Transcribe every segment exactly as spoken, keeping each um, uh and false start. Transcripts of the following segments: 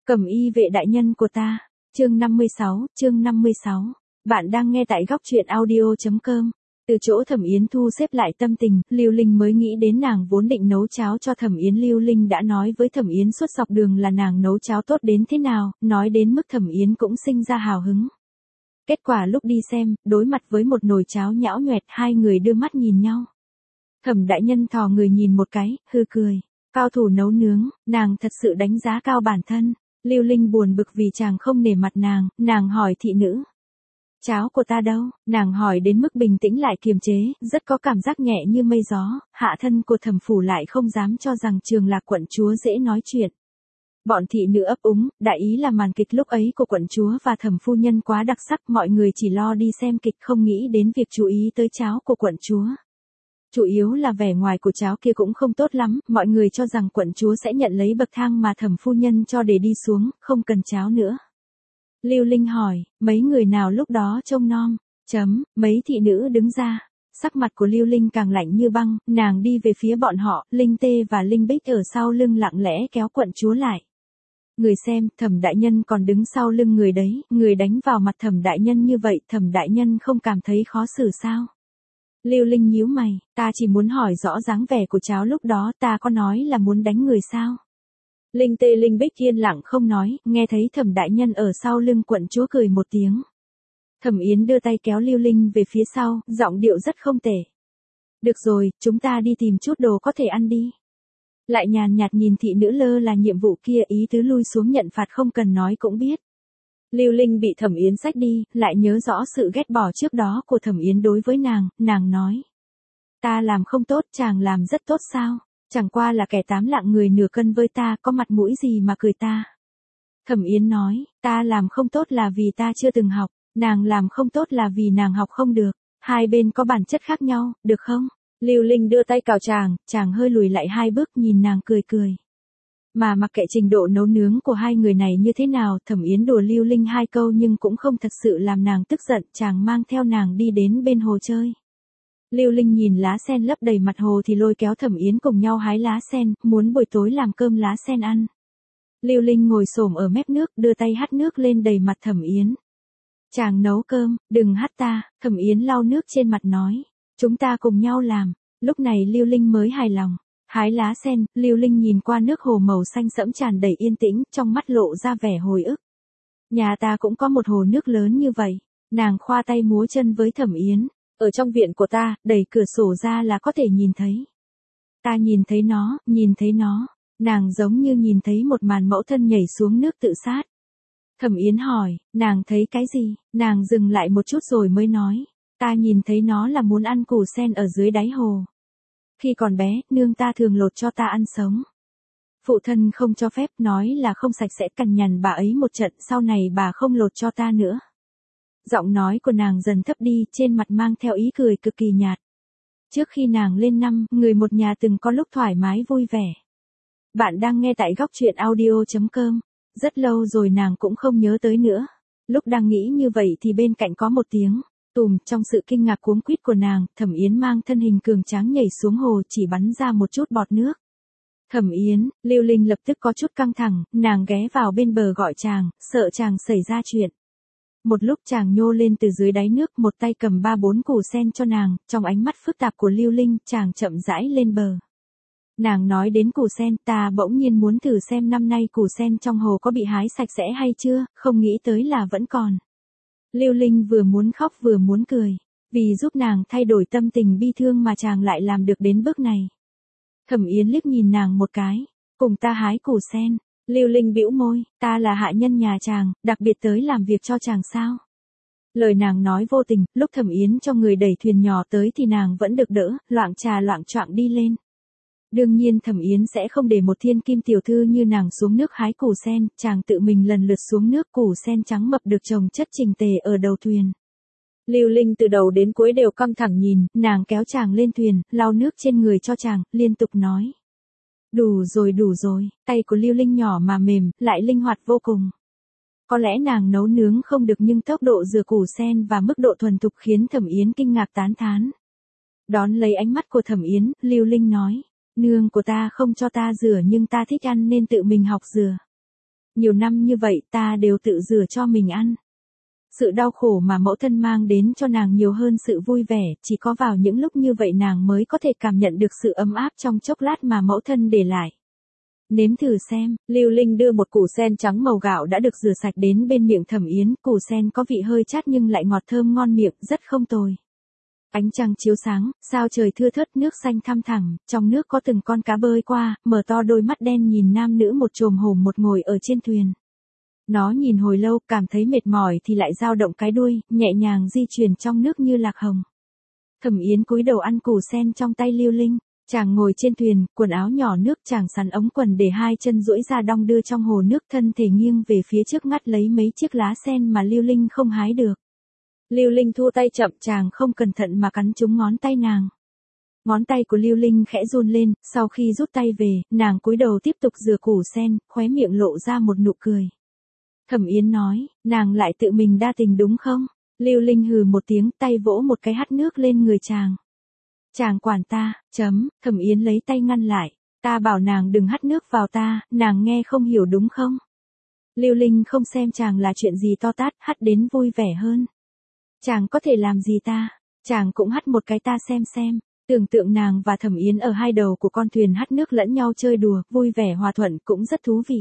Cẩm y vệ đại nhân của ta, chương năm mươi sáu, chương năm mươi sáu. Bạn đang nghe tại góc truyện audio chấm com. Từ chỗ Thẩm Yến thu xếp lại tâm tình, Lưu Linh mới nghĩ đến nàng vốn định nấu cháo cho Thẩm Yến. Lưu Linh đã nói với Thẩm Yến suốt dọc đường là nàng nấu cháo tốt đến thế nào, nói đến mức Thẩm Yến cũng sinh ra hào hứng. Kết quả lúc đi xem, đối mặt với một nồi cháo nhão nhoẹt, hai người đưa mắt nhìn nhau. Thẩm đại nhân thò người nhìn một cái, hư cười. Cao thủ nấu nướng, nàng thật sự đánh giá cao bản thân. Lưu Linh buồn bực vì chàng không nể mặt nàng, nàng hỏi thị nữ. Cháo của ta đâu? Nàng hỏi đến mức bình tĩnh lại kiềm chế, rất có cảm giác nhẹ như mây gió. Hạ thân của Thẩm phủ lại không dám cho rằng Trường Lạc quận chúa dễ nói chuyện. Bọn thị nữ ấp úng, đại ý là màn kịch lúc ấy của quận chúa và Thẩm phu nhân quá đặc sắc, mọi người chỉ lo đi xem kịch không nghĩ đến việc chú ý tới cháo của quận chúa. Chủ yếu là vẻ ngoài của cháo kia cũng không tốt lắm, mọi người cho rằng quận chúa sẽ nhận lấy bậc thang mà Thẩm phu nhân cho để đi xuống, không cần cháo nữa. Lưu Linh hỏi, mấy người nào lúc đó trông nom, chấm, mấy thị nữ đứng ra. Sắc mặt của Lưu Linh càng lạnh như băng, nàng đi về phía bọn họ, Linh Tê và Linh Bích ở sau lưng lặng lẽ kéo quận chúa lại. Người xem, Thẩm đại nhân còn đứng sau lưng người đấy, người đánh vào mặt Thẩm đại nhân như vậy, Thẩm đại nhân không cảm thấy khó xử sao? Lưu Linh nhíu mày, ta chỉ muốn hỏi rõ dáng vẻ của cháu lúc đó, ta có nói là muốn đánh người sao? Linh Tê Linh Bích yên lặng không nói, nghe thấy Thẩm đại nhân ở sau lưng quận chúa cười một tiếng. Thẩm Yến đưa tay kéo Lưu Linh về phía sau, giọng điệu rất không tệ. Được rồi, chúng ta đi tìm chút đồ có thể ăn đi. Lại nhàn nhạt nhìn thị nữ lơ là nhiệm vụ kia, ý tứ lui xuống nhận phạt không cần nói cũng biết. Lưu Linh bị Thẩm Yến xách đi, lại nhớ rõ sự ghét bỏ trước đó của Thẩm Yến đối với nàng, nàng nói. Ta làm không tốt, chàng làm rất tốt sao? Chẳng qua là kẻ tám lạng người nửa cân với ta, có mặt mũi gì mà cười ta? Thẩm Yến nói, ta làm không tốt là vì ta chưa từng học, nàng làm không tốt là vì nàng học không được, hai bên có bản chất khác nhau, được không? Lưu Linh đưa tay cào chàng, chàng hơi lùi lại hai bước nhìn nàng cười cười. Mà mặc kệ trình độ nấu nướng của hai người này như thế nào, Thẩm Yến đùa Lưu Linh hai câu nhưng cũng không thật sự làm nàng tức giận, chàng mang theo nàng đi đến bên hồ chơi. Lưu Linh nhìn lá sen lấp đầy mặt hồ thì lôi kéo Thẩm Yến cùng nhau hái lá sen, muốn buổi tối làm cơm lá sen ăn. Lưu Linh ngồi xổm ở mép nước, đưa tay hắt nước lên đầy mặt Thẩm Yến. Chàng nấu cơm, đừng hắt ta, Thẩm Yến lau nước trên mặt nói. Chúng ta cùng nhau làm, lúc này Lưu Linh mới hài lòng. Hái lá sen, Lưu Linh nhìn qua nước hồ màu xanh sẫm tràn đầy yên tĩnh, trong mắt lộ ra vẻ hồi ức. Nhà ta cũng có một hồ nước lớn như vậy. Nàng khoa tay múa chân với Thẩm Yến. Ở trong viện của ta, đẩy cửa sổ ra là có thể nhìn thấy. Ta nhìn thấy nó, nhìn thấy nó. Nàng giống như nhìn thấy một màn mẫu thân nhảy xuống nước tự sát. Thẩm Yến hỏi, nàng thấy cái gì? Nàng dừng lại một chút rồi mới nói. Ta nhìn thấy nó là muốn ăn củ sen ở dưới đáy hồ. Khi còn bé, nương ta thường lột cho ta ăn sống. Phụ thân không cho phép, nói là không sạch sẽ, cằn nhằn bà ấy một trận, sau này bà không lột cho ta nữa. Giọng nói của nàng dần thấp đi, trên mặt mang theo ý cười cực kỳ nhạt. Trước khi nàng lên năm, người một nhà từng có lúc thoải mái vui vẻ. Bạn đang nghe tại góc truyện audio chấm com. Rất lâu rồi nàng cũng không nhớ tới nữa. Lúc đang nghĩ như vậy thì bên cạnh có một tiếng. Tùm, trong sự kinh ngạc cuống quýt của nàng, Thẩm Yến mang thân hình cường tráng nhảy xuống hồ, chỉ bắn ra một chút bọt nước. Thẩm Yến, Lưu Linh lập tức có chút căng thẳng, nàng ghé vào bên bờ gọi chàng, sợ chàng xảy ra chuyện. Một lúc chàng nhô lên từ dưới đáy nước, một tay cầm ba bốn củ sen cho nàng, trong ánh mắt phức tạp của Lưu Linh, chàng chậm rãi lên bờ. Nàng nói đến củ sen, ta bỗng nhiên muốn thử xem năm nay củ sen trong hồ có bị hái sạch sẽ hay chưa, không nghĩ tới là vẫn còn. Lưu Linh vừa muốn khóc vừa muốn cười, vì giúp nàng thay đổi tâm tình bi thương mà chàng lại làm được đến bước này. Thẩm Yến liếc nhìn nàng một cái, cùng ta hái củ sen. Lưu Linh bĩu môi, ta là hạ nhân nhà chàng, đặc biệt tới làm việc cho chàng sao? Lời nàng nói vô tình, lúc Thẩm Yến cho người đẩy thuyền nhỏ tới thì nàng vẫn được đỡ, loạng trà loạng choạng đi lên. Đương nhiên Thẩm Yến sẽ không để một thiên kim tiểu thư như nàng xuống nước hái củ sen, chàng tự mình lần lượt xuống nước, củ sen trắng mập được trồng chất chỉnh tề ở đầu thuyền. Lưu Linh từ đầu đến cuối đều căng thẳng nhìn, nàng kéo chàng lên thuyền, lau nước trên người cho chàng, liên tục nói. Đủ rồi đủ rồi, tay của Lưu Linh nhỏ mà mềm, lại linh hoạt vô cùng. Có lẽ nàng nấu nướng không được nhưng tốc độ rửa củ sen và mức độ thuần thục khiến Thẩm Yến kinh ngạc tán thán. Đón lấy ánh mắt của Thẩm Yến, Lưu Linh nói. Nương của ta không cho ta rửa nhưng ta thích ăn nên tự mình học rửa. Nhiều năm như vậy ta đều tự rửa cho mình ăn. Sự đau khổ mà mẫu thân mang đến cho nàng nhiều hơn sự vui vẻ, chỉ có vào những lúc như vậy nàng mới có thể cảm nhận được sự ấm áp trong chốc lát mà mẫu thân để lại. Nếm thử xem, Lưu Linh đưa một củ sen trắng màu gạo đã được rửa sạch đến bên miệng Thẩm Yến, củ sen có vị hơi chát nhưng lại ngọt thơm ngon miệng, rất không tồi. Ánh trăng chiếu sáng, sao trời thưa thớt, nước xanh thăm thẳm, trong nước có từng con cá bơi qua, mở to đôi mắt đen nhìn nam nữ một chồm hổm một ngồi ở trên thuyền. Nó nhìn hồi lâu, cảm thấy mệt mỏi thì lại dao động cái đuôi, nhẹ nhàng di chuyển trong nước như lạc hồng. Thẩm Yến cúi đầu ăn củ sen trong tay Lưu Linh. Chàng ngồi trên thuyền, quần áo nhỏ nước, chàng sắn ống quần để hai chân duỗi ra đong đưa trong hồ nước, thân thể nghiêng về phía trước ngắt lấy mấy chiếc lá sen mà Lưu Linh không hái được. Lưu Linh thu tay chậm, chàng không cẩn thận mà cắn trúng ngón tay nàng. Ngón tay của Lưu Linh khẽ run lên, sau khi rút tay về, nàng cúi đầu tiếp tục rửa củ sen, khóe miệng lộ ra một nụ cười. Thẩm Yến nói, nàng lại tự mình đa tình đúng không? Lưu Linh hừ một tiếng, tay vỗ một cái hắt nước lên người chàng. Chàng quản ta, chấm, Thẩm Yến lấy tay ngăn lại. Ta bảo nàng đừng hắt nước vào ta, nàng nghe không hiểu đúng không? Lưu Linh không xem chàng là chuyện gì to tát, hắt đến vui vẻ hơn. Chàng có thể làm gì ta? Chàng cũng hắt một cái ta xem xem. Tưởng tượng nàng và Thẩm Yến ở hai đầu của con thuyền hắt nước lẫn nhau chơi đùa, vui vẻ hòa thuận cũng rất thú vị.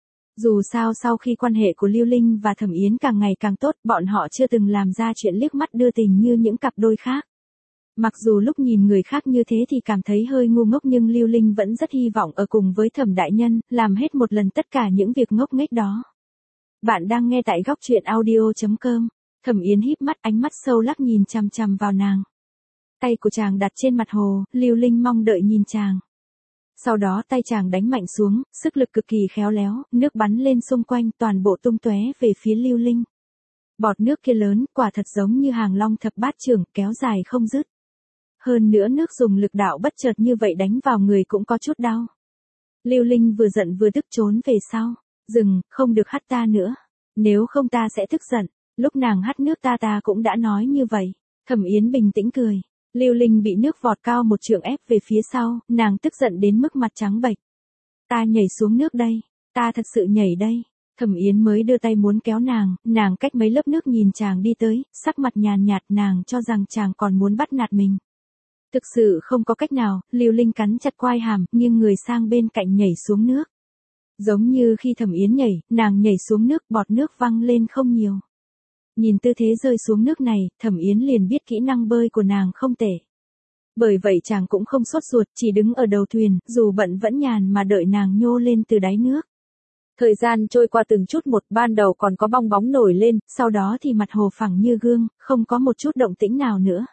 Dù sao sau khi quan hệ của Lưu Linh và Thẩm Yến càng ngày càng tốt, bọn họ chưa từng làm ra chuyện liếc mắt đưa tình như những cặp đôi khác. Mặc dù lúc nhìn người khác như thế thì cảm thấy hơi ngu ngốc nhưng Lưu Linh vẫn rất hy vọng ở cùng với Thẩm đại nhân, làm hết một lần tất cả những việc ngốc nghếch đó. Bạn đang nghe tại góc truyện audio chấm com. Thẩm Yến híp mắt, ánh mắt sâu lắc nhìn chằm chằm vào nàng. Tay của chàng đặt trên mặt hồ, Lưu Linh mong đợi nhìn chàng. Sau đó tay chàng đánh mạnh xuống, sức lực cực kỳ khéo léo, nước bắn lên xung quanh, toàn bộ tung tóe về phía Lưu Linh. Bọt nước kia lớn, quả thật giống như hàng long thập bát trưởng, kéo dài không dứt. Hơn nữa nước dùng lực đạo bất chợt như vậy đánh vào người cũng có chút đau. Lưu Linh vừa giận vừa tức trốn về sau. Dừng, không được hắt ta nữa. Nếu không ta sẽ tức giận. Lúc nàng hắt nước ta ta cũng đã nói như vậy. Thẩm Yến bình tĩnh cười. Lưu Linh bị nước vọt cao một trượng ép về phía sau, nàng tức giận đến mức mặt trắng bệch. Ta nhảy xuống nước đây. Ta thật sự nhảy đây. Thẩm Yến mới đưa tay muốn kéo nàng, nàng cách mấy lớp nước nhìn chàng đi tới, sắc mặt nhàn nhạt, nàng cho rằng chàng còn muốn bắt nạt mình. Thực sự không có cách nào, Lưu Linh cắn chặt quai hàm, nghiêng người sang bên cạnh nhảy xuống nước. Giống như khi Thẩm Yến nhảy, nàng nhảy xuống nước, bọt nước văng lên không nhiều. Nhìn tư thế rơi xuống nước này, Thẩm Yến liền biết kỹ năng bơi của nàng không tệ. Bởi vậy chàng cũng không sốt ruột, chỉ đứng ở đầu thuyền, dù bận vẫn nhàn mà đợi nàng nhô lên từ đáy nước. Thời gian trôi qua từng chút một, ban đầu còn có bong bóng nổi lên, sau đó thì mặt hồ phẳng như gương, không có một chút động tĩnh nào nữa.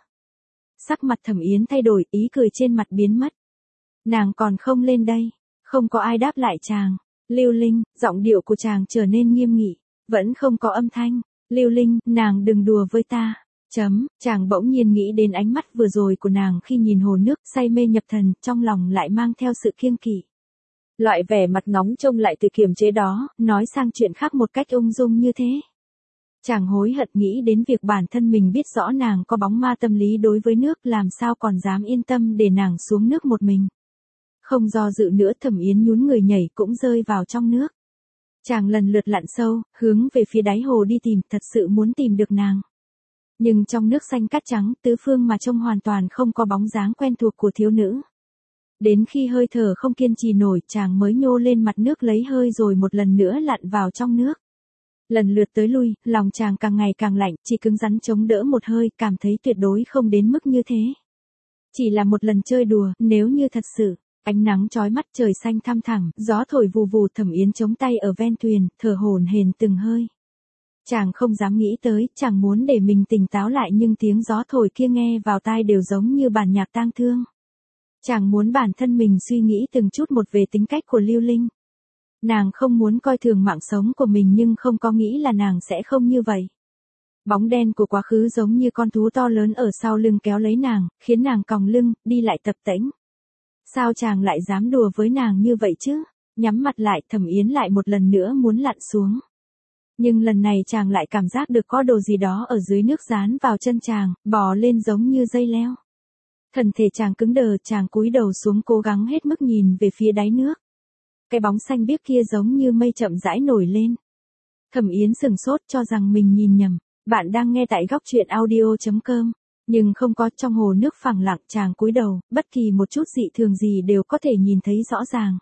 Sắc mặt Thẩm Yến thay đổi, ý cười trên mặt biến mất. Nàng còn không lên đây. Không có ai đáp lại chàng. Lưu Linh, giọng điệu của chàng trở nên nghiêm nghị. Vẫn không có âm thanh. Lưu Linh, nàng đừng đùa với ta. Chấm, chàng bỗng nhiên nghĩ đến ánh mắt vừa rồi của nàng khi nhìn hồ nước, say mê nhập thần, trong lòng lại mang theo sự kiêng kỵ. Loại vẻ mặt nóng trông lại từ kiềm chế đó, nói sang chuyện khác một cách ung dung như thế. Chàng hối hận nghĩ đến việc bản thân mình biết rõ nàng có bóng ma tâm lý đối với nước, làm sao còn dám yên tâm để nàng xuống nước một mình. Không do dự nữa, Thẩm Yến nhún người nhảy cũng rơi vào trong nước. Chàng lần lượt lặn sâu, hướng về phía đáy hồ đi tìm, thật sự muốn tìm được nàng. Nhưng trong nước xanh cát trắng, tứ phương mà trông hoàn toàn không có bóng dáng quen thuộc của thiếu nữ. Đến khi hơi thở không kiên trì nổi, chàng mới nhô lên mặt nước lấy hơi rồi một lần nữa lặn vào trong nước. Lần lượt tới lui, lòng chàng càng ngày càng lạnh, chỉ cứng rắn chống đỡ một hơi, cảm thấy tuyệt đối không đến mức như thế. Chỉ là một lần chơi đùa, nếu như thật sự, ánh nắng chói mắt, trời xanh thăm thẳm, gió thổi vù vù, Thẩm Yến chống tay ở ven thuyền, thở hổn hển từng hơi. Chàng không dám nghĩ tới, chàng muốn để mình tỉnh táo lại nhưng tiếng gió thổi kia nghe vào tai đều giống như bản nhạc tang thương. Chàng muốn bản thân mình suy nghĩ từng chút một về tính cách của Lưu Linh. Nàng không muốn coi thường mạng sống của mình nhưng không có nghĩ là nàng sẽ không như vậy. Bóng đen của quá khứ giống như con thú to lớn ở sau lưng kéo lấy nàng, khiến nàng còng lưng, đi lại tập tễnh. Sao chàng lại dám đùa với nàng như vậy chứ? Nhắm mặt lại, Thẩm Yến lại một lần nữa muốn lặn xuống. Nhưng lần này chàng lại cảm giác được có đồ gì đó ở dưới nước dán vào chân chàng, bò lên giống như dây leo. Thân thể chàng cứng đờ, chàng cúi đầu xuống cố gắng hết mức nhìn về phía đáy nước. cái bóng xanh biếc kia giống như mây chậm rãi nổi lên. Thẩm Yến sừng sốt cho rằng mình nhìn nhầm. Bạn đang nghe tại góc truyện audio chấm com. Nhưng không có, trong hồ nước phẳng lặng, chàng cúi đầu, bất kỳ một chút dị thường gì đều có thể nhìn thấy rõ ràng.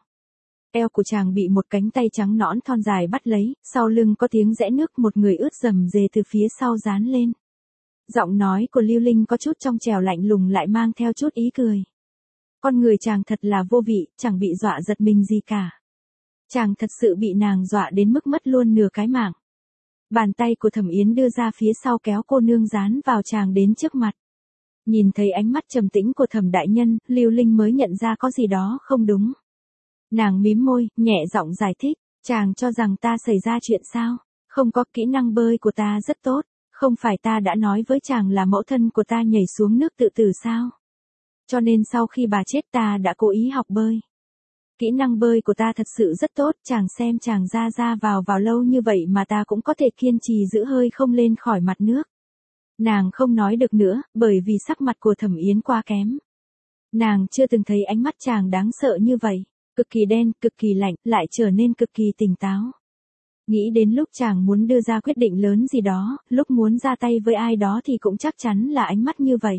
Eo của chàng bị một cánh tay trắng nõn thon dài bắt lấy, sau lưng có tiếng rẽ nước, một người ướt rầm rề từ phía sau dán lên. Giọng nói của Lưu Linh có chút trong trẻo lạnh lùng lại mang theo chút ý cười. Con người chàng thật là vô vị, chẳng bị dọa giật mình gì cả. Chàng thật sự bị nàng dọa đến mức mất luôn nửa cái mạng. Bàn tay của Thẩm Yến đưa ra phía sau kéo cô nương dán vào chàng đến trước mặt. Nhìn thấy ánh mắt trầm tĩnh của Thẩm đại nhân, Lưu Linh mới nhận ra có gì đó không đúng. Nàng mím môi, nhẹ giọng giải thích, chàng cho rằng ta xảy ra chuyện sao? Không có, kỹ năng bơi của ta rất tốt, không phải ta đã nói với chàng là mẫu thân của ta nhảy xuống nước tự tử sao? Cho nên sau khi bà chết ta đã cố ý học bơi. Kỹ năng bơi của ta thật sự rất tốt, chàng xem chàng ra ra vào vào lâu như vậy mà ta cũng có thể kiên trì giữ hơi không lên khỏi mặt nước. Nàng không nói được nữa, bởi vì sắc mặt của Thẩm Yến quá kém. Nàng chưa từng thấy ánh mắt chàng đáng sợ như vậy, cực kỳ đen, cực kỳ lạnh, lại trở nên cực kỳ tỉnh táo. Nghĩ đến lúc chàng muốn đưa ra quyết định lớn gì đó, lúc muốn ra tay với ai đó thì cũng chắc chắn là ánh mắt như vậy.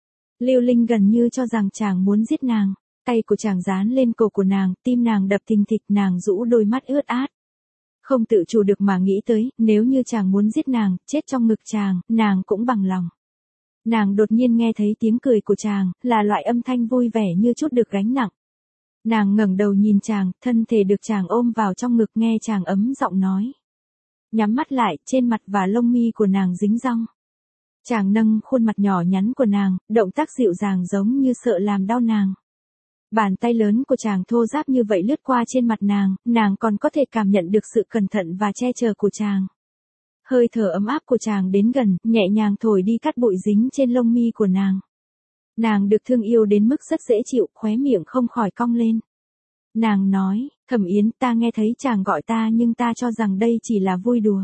Lưu Linh gần như cho rằng chàng muốn giết nàng. Tay của chàng dán lên cổ của nàng, tim nàng đập thình thịch, nàng rũ đôi mắt ướt át. Không tự chủ được mà nghĩ tới, nếu như chàng muốn giết nàng, chết trong ngực chàng, nàng cũng bằng lòng. Nàng đột nhiên nghe thấy tiếng cười của chàng, là loại âm thanh vui vẻ như chút được gánh nặng. Nàng ngẩng đầu nhìn chàng, thân thể được chàng ôm vào trong ngực, nghe chàng ấm giọng nói. Nhắm mắt lại, trên mặt và lông mi của nàng dính rong. Chàng nâng khuôn mặt nhỏ nhắn của nàng, động tác dịu dàng giống như sợ làm đau nàng. Bàn tay lớn của chàng thô ráp như vậy lướt qua trên mặt nàng, nàng còn có thể cảm nhận được sự cẩn thận và che chở của chàng. Hơi thở ấm áp của chàng đến gần, nhẹ nhàng thổi đi cát bụi dính trên lông mi của nàng. Nàng được thương yêu đến mức rất dễ chịu, khóe miệng không khỏi cong lên. Nàng nói, Thẩm Yến, ta nghe thấy chàng gọi ta nhưng ta cho rằng đây chỉ là vui đùa.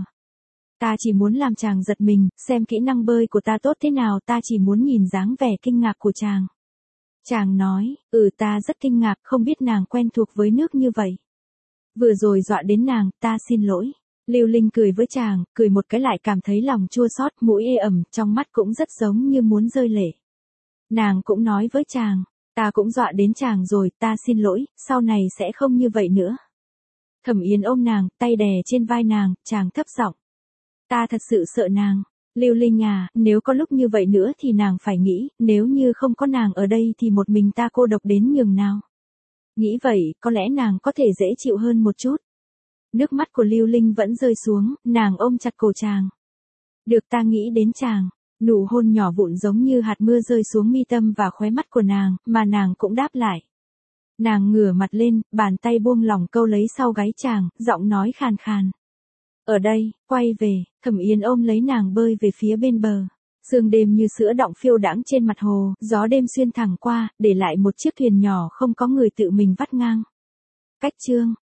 Ta chỉ muốn làm chàng giật mình, xem kỹ năng bơi của ta tốt thế nào, ta chỉ muốn nhìn dáng vẻ kinh ngạc của chàng. Chàng nói, ừ ta rất kinh ngạc, không biết nàng quen thuộc với nước như vậy. Vừa rồi dọa đến nàng, ta xin lỗi. Lưu Linh cười với chàng, cười một cái lại cảm thấy lòng chua xót, mũi ê ẩm, trong mắt cũng rất giống như muốn rơi lệ. Nàng cũng nói với chàng, ta cũng dọa đến chàng rồi, ta xin lỗi, sau này sẽ không như vậy nữa. Thẩm Yến ôm nàng, tay đè trên vai nàng, chàng thấp giọng. Ta thật sự sợ nàng. Lưu Linh à, nếu có lúc như vậy nữa thì nàng phải nghĩ, nếu như không có nàng ở đây thì một mình ta cô độc đến nhường nào. Nghĩ vậy, có lẽ nàng có thể dễ chịu hơn một chút. Nước mắt của Lưu Linh vẫn rơi xuống, nàng ôm chặt cổ chàng. Được, ta nghĩ đến chàng. Nụ hôn nhỏ vụn giống như hạt mưa rơi xuống mi tâm và khóe mắt của nàng, mà nàng cũng đáp lại. Nàng ngửa mặt lên, bàn tay buông lỏng câu lấy sau gáy chàng, giọng nói khàn khàn. Ở đây, quay về, Thẩm Yến ôm lấy nàng bơi về phía bên bờ. Sương đêm như sữa đọng phiêu đãng trên mặt hồ, gió đêm xuyên thẳng qua, để lại một chiếc thuyền nhỏ không có người tự mình vắt ngang. Cách chương